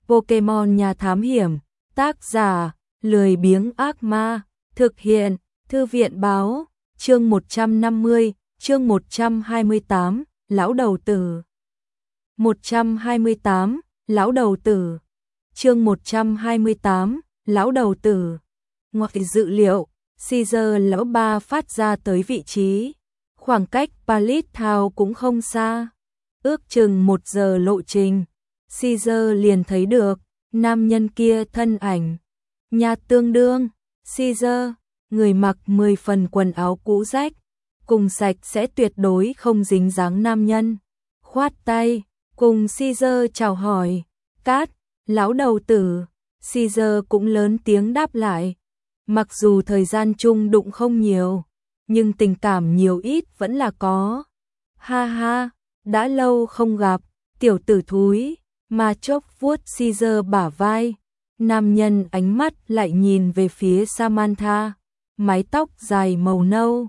Pokemon nhà thám hiểm, tác giả, lười biếng ác ma, thực hiện, thư viện báo, chương 150, chương 128, lão đầu tử. 128, lão đầu tử. Chương 128, lão đầu tử. Ngoài dự liệu, Caesar lão ba phát ra tới vị trí. Khoảng cách Palace Town cũng không xa. Ước chừng 1 giờ lộ trình. Caesar liền thấy được nam nhân kia thân ảnh. Nhà tương đương, Caesar, người mặc 10 phần quần áo cũ rách, cùng sạch sẽ tuyệt đối không dính dáng nam nhân. Khoát tay, cùng Caesar chào hỏi. Cát, lão đầu tử. Caesar cũng lớn tiếng đáp lại. Mặc dù thời gian chung đụng không nhiều, nhưng tình cảm nhiều ít vẫn là có. Ha ha, đã lâu không gặp, tiểu tử thúi. Mà chốc vuốt Caesar bả vai. Nam nhân ánh mắt lại nhìn về phía Samantha. Mái tóc dài màu nâu.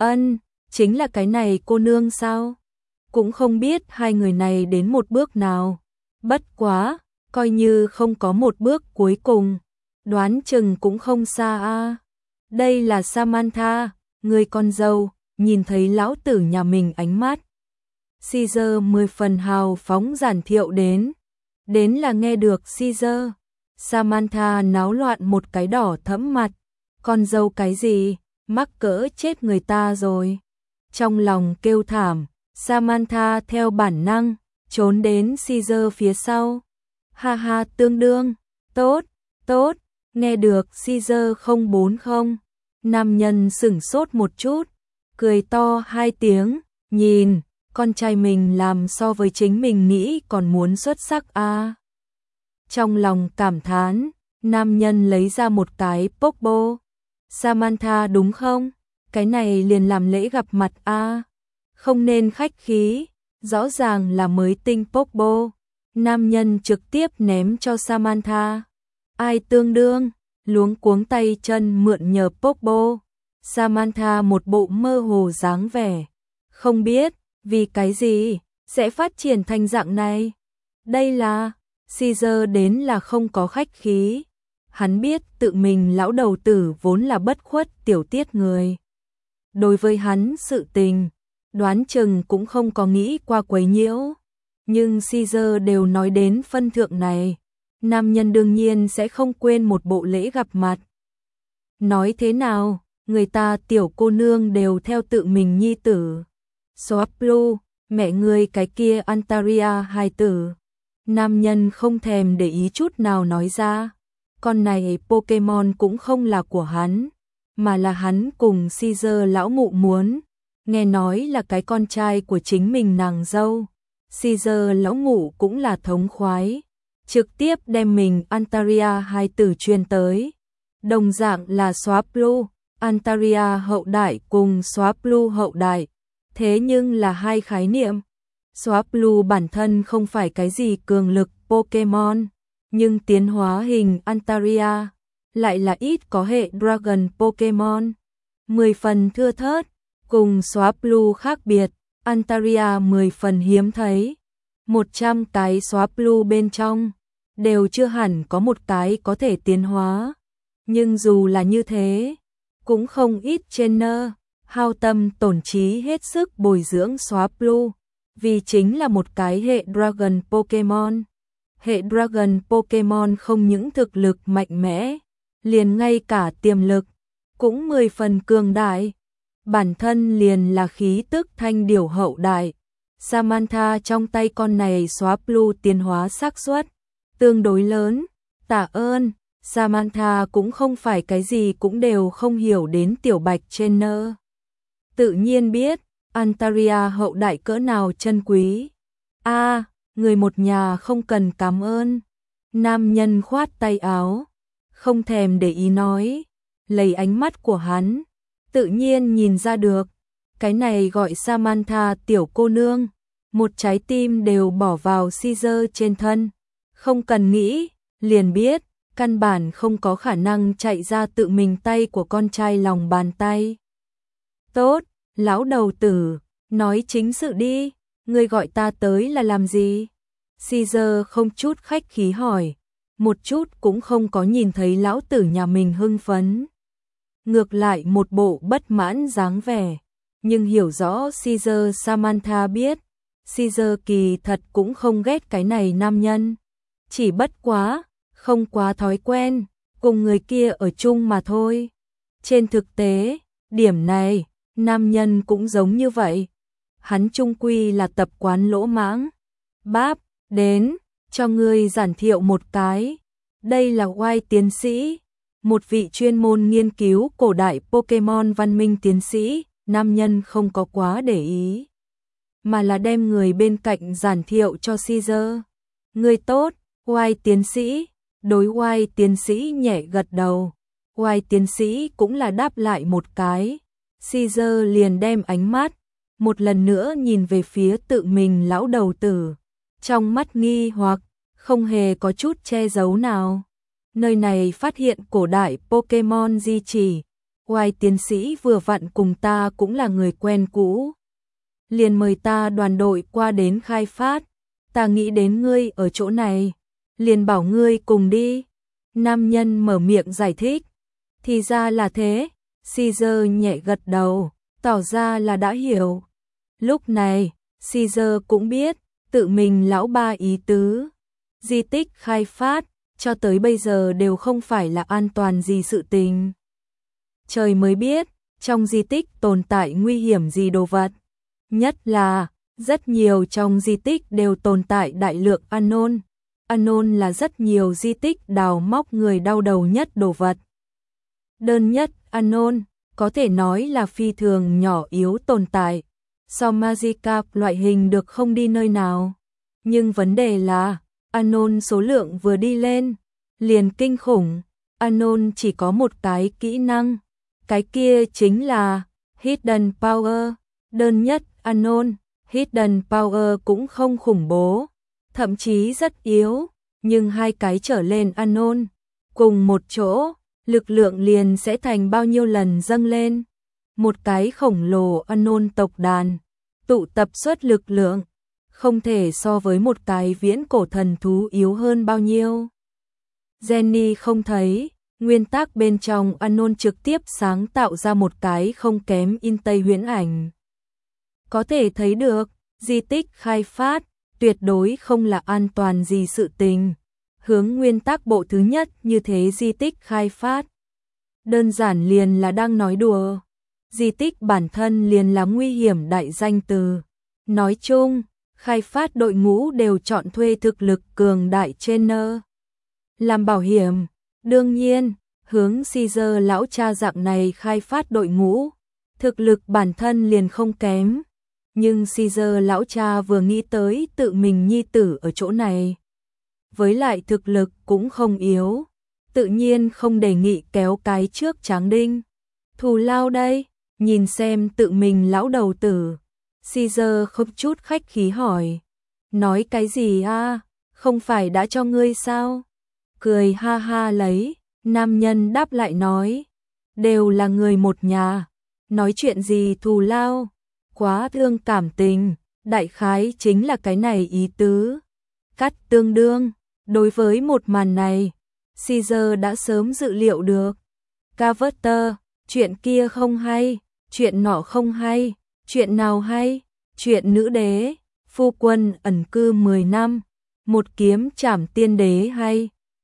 Chính là cái này cô nương sao? Cũng không biết hai người này đến một bước nào. Bất quá, coi như không có một bước cuối cùng. Đoán chừng cũng không xa a. Đây là Samantha, người con dâu, nhìn thấy lão tử nhà mình ánh mắt. Caesar 10 phần hào phóng giản thiệu đến là nghe được Caesar. Samantha náo loạn một cái đỏ thẫm mặt. Con dâu cái gì, mắc cỡ chết người ta rồi. Trong lòng kêu thảm, Samantha theo bản năng trốn đến Caesar phía sau. Ha ha, tương đương, tốt, nghe được Caesar 040. Nam nhân sửng sốt một chút, cười to 2 tiếng, nhìn, con trai mình làm so với chính mình nghĩ còn muốn xuất sắc a. Trong lòng cảm thán, nam nhân lấy ra một cái Pokeball. Samantha đúng không? Cái này liền làm lễ gặp mặt a. Không nên khách khí, rõ ràng là mới tinh Pokeball. Nam nhân trực tiếp ném cho Samantha. Ai tương đương, luống cuống tay chân mượn nhờ Pokeball. Samantha một bộ mơ hồ dáng vẻ. Không biết, vì cái gì, sẽ phát triển thành dạng này. Đây là, Caesar đến là không có khách khí. Hắn biết tự mình lão đầu tử vốn là bất khuất tiểu tiết người. Đối với hắn sự tình, đoán chừng cũng không có nghĩ qua quấy nhiễu. Nhưng Caesar đều nói đến phân thượng này. Nam nhân đương nhiên sẽ không quên một bộ lễ gặp mặt. Nói thế nào, người ta tiểu cô nương đều theo tự mình nhi tử. Swablu, mẹ ngươi cái kia Antaria hài tử. Nam nhân không thèm để ý chút nào nói ra. Con này Pokemon cũng không là của hắn, mà là hắn cùng Caesar lão mụ muốn. Nghe nói là cái con trai của chính mình nàng dâu. Caesar lão mụ cũng là thống khoái, trực tiếp đem mình Antaria hài tử truyền tới. Đồng dạng là Swablu, Antaria hậu đại cùng Swablu hậu đại. Thế nhưng là hai khái niệm. Swablu bản thân không phải cái gì cường lực Pokemon, nhưng tiến hóa hình Antaria lại là ít có hệ Dragon Pokemon. 10 phần thưa thớt, cùng Swablu khác biệt, Antaria 10 phần hiếm thấy. 100 cái Swablu bên trong, đều chưa hẳn có một cái có thể tiến hóa. Nhưng dù là như thế, cũng không ít trainer hao tâm tổn trí hết sức bồi dưỡng Swablu, vì chính là một cái hệ Dragon Pokemon. Hệ Dragon Pokemon không những thực lực mạnh mẽ, liền ngay cả tiềm lực cũng 10 phần cường đại. Bản thân liền là khí tức thanh điểu hậu đại. Samantha trong tay con này Swablu tiến hóa xác suất tương đối lớn. Tạ ơn, Samantha cũng không phải cái gì cũng đều không hiểu đến tiểu bạch trainer. Tự nhiên biết, Antaria hậu đại cỡ nào chân quý. Người một nhà không cần cảm ơn. Nam nhân khoát tay áo, không thèm để ý nói. Lấy ánh mắt của hắn, tự nhiên nhìn ra được. Cái này gọi Samantha tiểu cô nương, một trái tim đều bỏ vào Caesar trên thân. Không cần nghĩ, liền biết, căn bản không có khả năng chạy ra tự mình tay của con trai lòng bàn tay. Tốt, lão đầu tử, nói chính sự đi, ngươi gọi ta tới là làm gì? Caesar không chút khách khí hỏi, một chút cũng không có nhìn thấy lão tử nhà mình hưng phấn. Ngược lại một bộ bất mãn dáng vẻ, nhưng hiểu rõ Caesar Samantha biết, Caesar kỳ thật cũng không ghét cái này nam nhân. Chỉ bất quá, không quá thói quen, cùng người kia ở chung mà thôi. Trên thực tế, điểm này, nam nhân cũng giống như vậy. Hắn chung quy là tập quán lỗ mãng. Báp, đến, cho ngươi giản thiệu một cái. Đây là White tiến sĩ, một vị chuyên môn nghiên cứu cổ đại Pokemon văn minh tiến sĩ, nam nhân không có quá để ý. Mà là đem người bên cạnh giản thiệu cho Caesar. Người tốt, White tiến sĩ, đối White tiến sĩ nhẹ gật đầu. White tiến sĩ cũng là đáp lại một cái. Caesar liền đem ánh mắt một lần nữa nhìn về phía tự mình lão đầu tử, trong mắt nghi hoặc không hề có chút che giấu nào. Nơi này phát hiện cổ đại Pokemon di chỉ, White tiến sĩ vừa vặn cùng ta cũng là người quen cũ. Liền mời ta đoàn đội qua đến khai phát, ta nghĩ đến ngươi ở chỗ này, liền bảo ngươi cùng đi. Nam nhân mở miệng giải thích. Thì ra là thế, Caesar nhẹ gật đầu, tỏ ra là đã hiểu. Lúc này, Caesar cũng biết, tự mình lão ba ý tứ. Di tích khai phát, cho tới bây giờ đều không phải là an toàn gì sự tình. Trời mới biết, trong di tích tồn tại nguy hiểm gì đồ vật. Nhất là, rất nhiều trong di tích đều tồn tại đại lượng anon. Anon là rất nhiều di tích đào móc người đau đầu nhất đồ vật. Đơn nhất anon, có thể nói là phi thường nhỏ yếu tồn tại. So Magikarp loại hình được không đi nơi nào. Nhưng vấn đề là, anon số lượng vừa đi lên, liền kinh khủng. Anon chỉ có một cái kỹ năng. Cái kia chính là Hidden Power. Đơn nhất anon, Hidden Power cũng không khủng bố, thậm chí rất yếu, nhưng hai cái trở lên anon cùng một chỗ, lực lượng liền sẽ thành bao nhiêu lần dâng lên. Một cái khổng lồ anon tộc đàn, tụ tập xuất lực lượng, không thể so với một cái viễn cổ thần thú yếu hơn bao nhiêu. Jenny không thấy, nguyên tắc bên trong anon trực tiếp sáng tạo ra một cái không kém in Tây huyễn ảnh. Có thể thấy được, di tích khai phát, tuyệt đối không là an toàn gì sự tình. Hướng nguyên tắc bộ thứ nhất như thế di tích khai phát. Đơn giản liền là đang nói đùa. Di tích bản thân liền là nguy hiểm đại danh từ. Nói chung, khai phát đội ngũ đều chọn thuê thực lực cường đại trainer làm bảo hiểm. Đương nhiên, hướng Caesar lão cha dạng này khai phát đội ngũ, thực lực bản thân liền không kém. Nhưng Caesar lão cha vừa nghĩ tới tự mình nhi tử ở chỗ này, với lại thực lực cũng không yếu, tự nhiên không đề nghị kéo cái trước tráng đinh. Thù lao đây, nhìn xem tự mình lão đầu tử. Caesar không chút khách khí hỏi. Nói cái gì a? Không phải đã cho ngươi sao? Cười ha ha lấy, nam nhân đáp lại nói. Đều là người một nhà, nói chuyện gì thù lao? Quá thương cảm tình, đại khái chính là cái này ý tứ. Cắt tương đương, đối với một màn này, Caesar đã sớm dự liệu được. Carter, chuyện kia không hay, chuyện nọ không hay, chuyện nào hay, chuyện nữ đế, phu quân ẩn cư 10 năm, một kiếm trảm tiên đế hay.